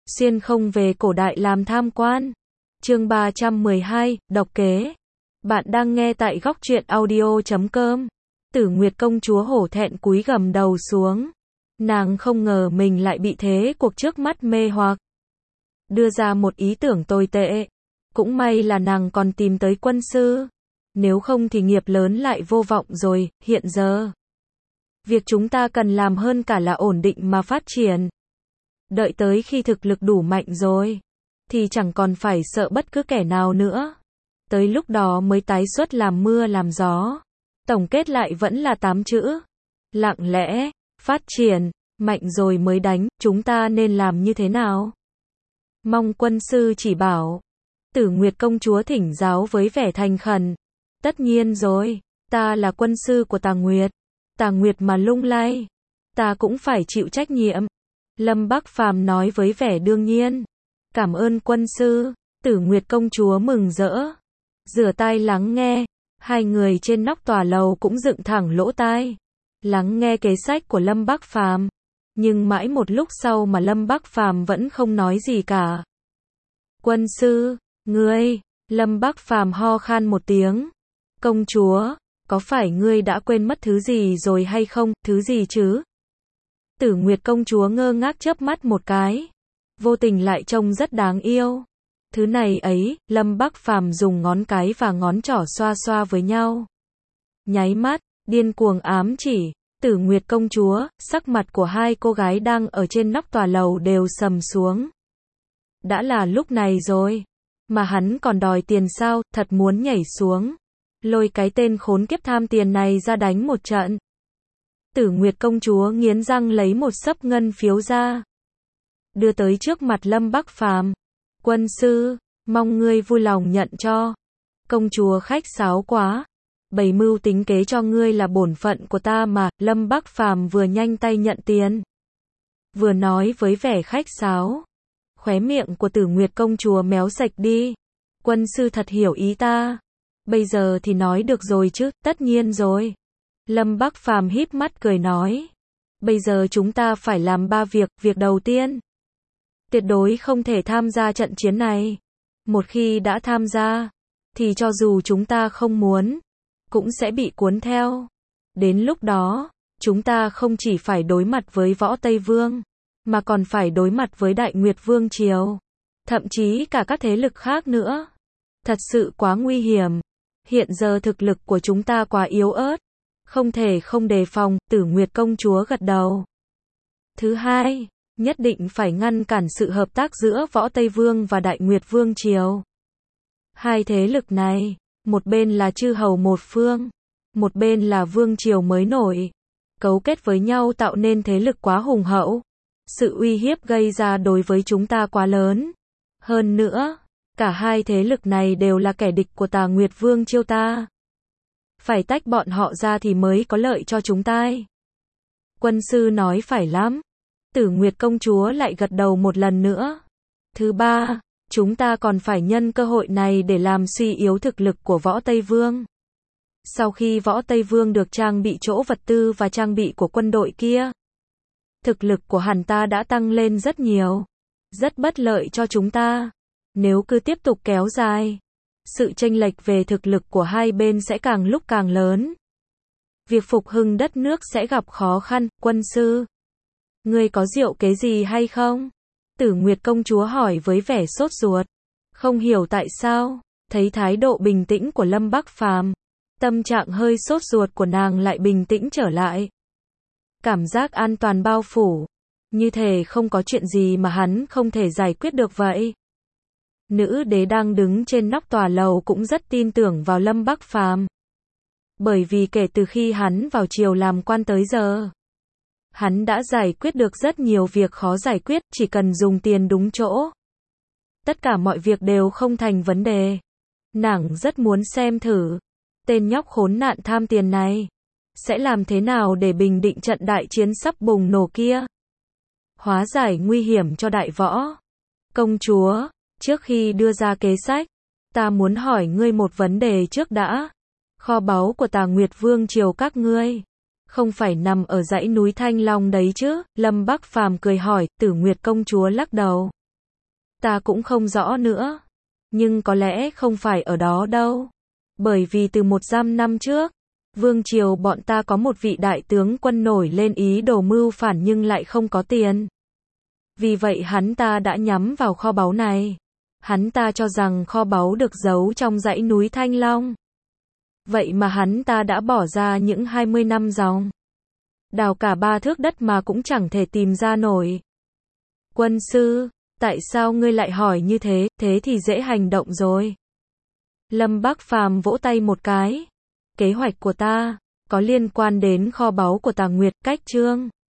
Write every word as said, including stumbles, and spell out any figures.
xuyên không về cổ đại làm tham quan. Chương ba trăm mười hai, độc kế. Bạn đang nghe tại góc truyện audio chấm com. Tử Nguyệt công chúa hổ thẹn cúi gằm đầu xuống. Nàng không ngờ mình lại bị thế cuộc trước mắt mê hoặc. Đưa ra một ý tưởng tồi tệ. Cũng may là nàng còn tìm tới quân sư. Nếu không thì nghiệp lớn lại vô vọng rồi, hiện giờ. Việc chúng ta cần làm hơn cả là ổn định mà phát triển. Đợi tới khi thực lực đủ mạnh rồi, thì chẳng còn phải sợ bất cứ kẻ nào nữa. Tới lúc đó mới tái xuất làm mưa làm gió. Tổng kết lại vẫn là tám chữ. Lặng lẽ, phát triển, mạnh rồi mới đánh, chúng ta nên làm như thế nào? Mong quân sư chỉ bảo. Tử Nguyệt công chúa thỉnh giáo với vẻ thành khẩn. Tất nhiên rồi, ta là quân sư của Tà Nguyệt. Tà Nguyệt mà lung lay, ta cũng phải chịu trách nhiệm. Lâm Bắc Phàm nói với vẻ đương nhiên. Cảm ơn quân sư. Tử Nguyệt công chúa mừng rỡ. Rửa tai lắng nghe. Hai người trên nóc tòa lầu cũng dựng thẳng lỗ tai. Lắng nghe kế sách của Lâm Bắc Phàm. Nhưng mãi một lúc sau mà Lâm Bắc Phàm vẫn không nói gì cả. Quân sư, ngươi, Lâm Bắc Phàm ho khan một tiếng. Công chúa, có phải ngươi đã quên mất thứ gì rồi hay không, thứ gì chứ? Tử Nguyệt công chúa ngơ ngác chớp mắt một cái. Vô tình lại trông rất đáng yêu. Thứ này ấy, Lâm Bắc Phàm dùng ngón cái và ngón trỏ xoa xoa với nhau. Nháy mắt, điên cuồng ám chỉ. Tử Nguyệt công chúa, sắc mặt của hai cô gái đang ở trên nóc tòa lầu đều sầm xuống. Đã là lúc này rồi. Mà hắn còn đòi tiền sao, thật muốn nhảy xuống. Lôi cái tên khốn kiếp tham tiền này ra đánh một trận. Tử Nguyệt công chúa nghiến răng lấy một xấp ngân phiếu ra. Đưa tới trước mặt Lâm Bắc Phàm. Quân sư, mong ngươi vui lòng nhận cho. Công chúa khách sáo quá. Bày mưu tính kế cho ngươi là bổn phận của ta mà. Lâm Bắc Phàm vừa nhanh tay nhận tiền. Vừa nói với vẻ khách sáo. Khóe miệng của Tử Nguyệt công chúa méo sạch đi. Quân sư thật hiểu ý ta. Bây giờ thì nói được rồi chứ, tất nhiên rồi. Lâm Bắc Phàm híp mắt cười nói. Bây giờ chúng ta phải làm ba việc, việc đầu tiên. Tuyệt đối không thể tham gia trận chiến này. Một khi đã tham gia, thì cho dù chúng ta không muốn, cũng sẽ bị cuốn theo. Đến lúc đó, chúng ta không chỉ phải đối mặt với Võ Tây Vương, mà còn phải đối mặt với Đại Nguyệt Vương Triều. Thậm chí cả các thế lực khác nữa. Thật sự quá nguy hiểm. Hiện giờ thực lực của chúng ta quá yếu ớt. Không thể không đề phòng, Tử Nguyệt công chúa gật đầu. Thứ hai, nhất định phải ngăn cản sự hợp tác giữa Võ Tây Vương và Đại Nguyệt Vương Triều. Hai thế lực này, một bên là chư hầu một phương, một bên là Vương Triều mới nổi. Cấu kết với nhau tạo nên thế lực quá hùng hậu. Sự uy hiếp gây ra đối với chúng ta quá lớn. Hơn nữa, cả hai thế lực này đều là kẻ địch của Tà Nguyệt Vương Triều ta. Phải tách bọn họ ra thì mới có lợi cho chúng ta. Quân sư nói phải lắm. Tử Nguyệt công chúa lại gật đầu một lần nữa. Thứ ba, chúng ta còn phải nhân cơ hội này để làm suy yếu thực lực của Võ Tây Vương. Sau khi Võ Tây Vương được trang bị chỗ vật tư và trang bị của quân đội kia, thực lực của hắn ta đã tăng lên rất nhiều. Rất bất lợi cho chúng ta. Nếu cứ tiếp tục kéo dài, sự chênh lệch về thực lực của hai bên sẽ càng lúc càng lớn. Việc phục hưng đất nước sẽ gặp khó khăn. Quân sư, ngươi có diệu kế gì hay không? Tử Nguyệt công chúa hỏi với vẻ sốt ruột. Không hiểu tại sao, thấy thái độ bình tĩnh của Lâm Bắc Phàm, tâm trạng hơi sốt ruột của nàng lại bình tĩnh trở lại. Cảm giác an toàn bao phủ, như thể không có chuyện gì mà hắn không thể giải quyết được vậy. Nữ đế đang đứng trên nóc tòa lầu cũng rất tin tưởng vào Lâm Bắc Phàm. Bởi vì kể từ khi hắn vào triều làm quan tới giờ, hắn đã giải quyết được rất nhiều việc khó giải quyết, chỉ cần dùng tiền đúng chỗ. Tất cả mọi việc đều không thành vấn đề. Nàng rất muốn xem thử, tên nhóc khốn nạn tham tiền này, sẽ làm thế nào để bình định trận đại chiến sắp bùng nổ kia. Hóa giải nguy hiểm cho đại võ. Công chúa, trước khi đưa ra kế sách, ta muốn hỏi ngươi một vấn đề trước đã. Kho báu của Tà Nguyệt Vương Triều các ngươi, không phải nằm ở dãy núi Thanh Long đấy chứ? Lâm Bắc Phàm cười hỏi. Tử Nguyệt công chúa lắc đầu. Ta cũng không rõ nữa. Nhưng có lẽ không phải ở đó đâu. Bởi vì từ một trăm năm trước, vương triều bọn ta có một vị đại tướng quân nổi lên ý đồ mưu phản nhưng lại không có tiền. Vì vậy hắn ta đã nhắm vào kho báu này. Hắn ta cho rằng kho báu được giấu trong dãy núi Thanh Long. Vậy mà hắn ta đã bỏ ra những hai mươi năm dòng. Đào cả ba thước đất mà cũng chẳng thể tìm ra nổi. Quân sư, tại sao ngươi lại hỏi như thế, thế thì dễ hành động rồi. Lâm Bắc Phàm vỗ tay một cái. Kế hoạch của ta, có liên quan đến kho báu của Tà Nguyệt, cách chương